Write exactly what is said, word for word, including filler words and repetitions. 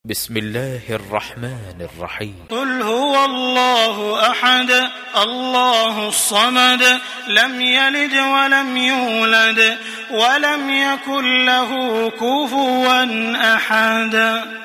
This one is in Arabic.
بسم الله الرحمن الرحيم. قل هو الله أحد الله الصمد لم يلد ولم يولد ولم يكن له كفوا أحد.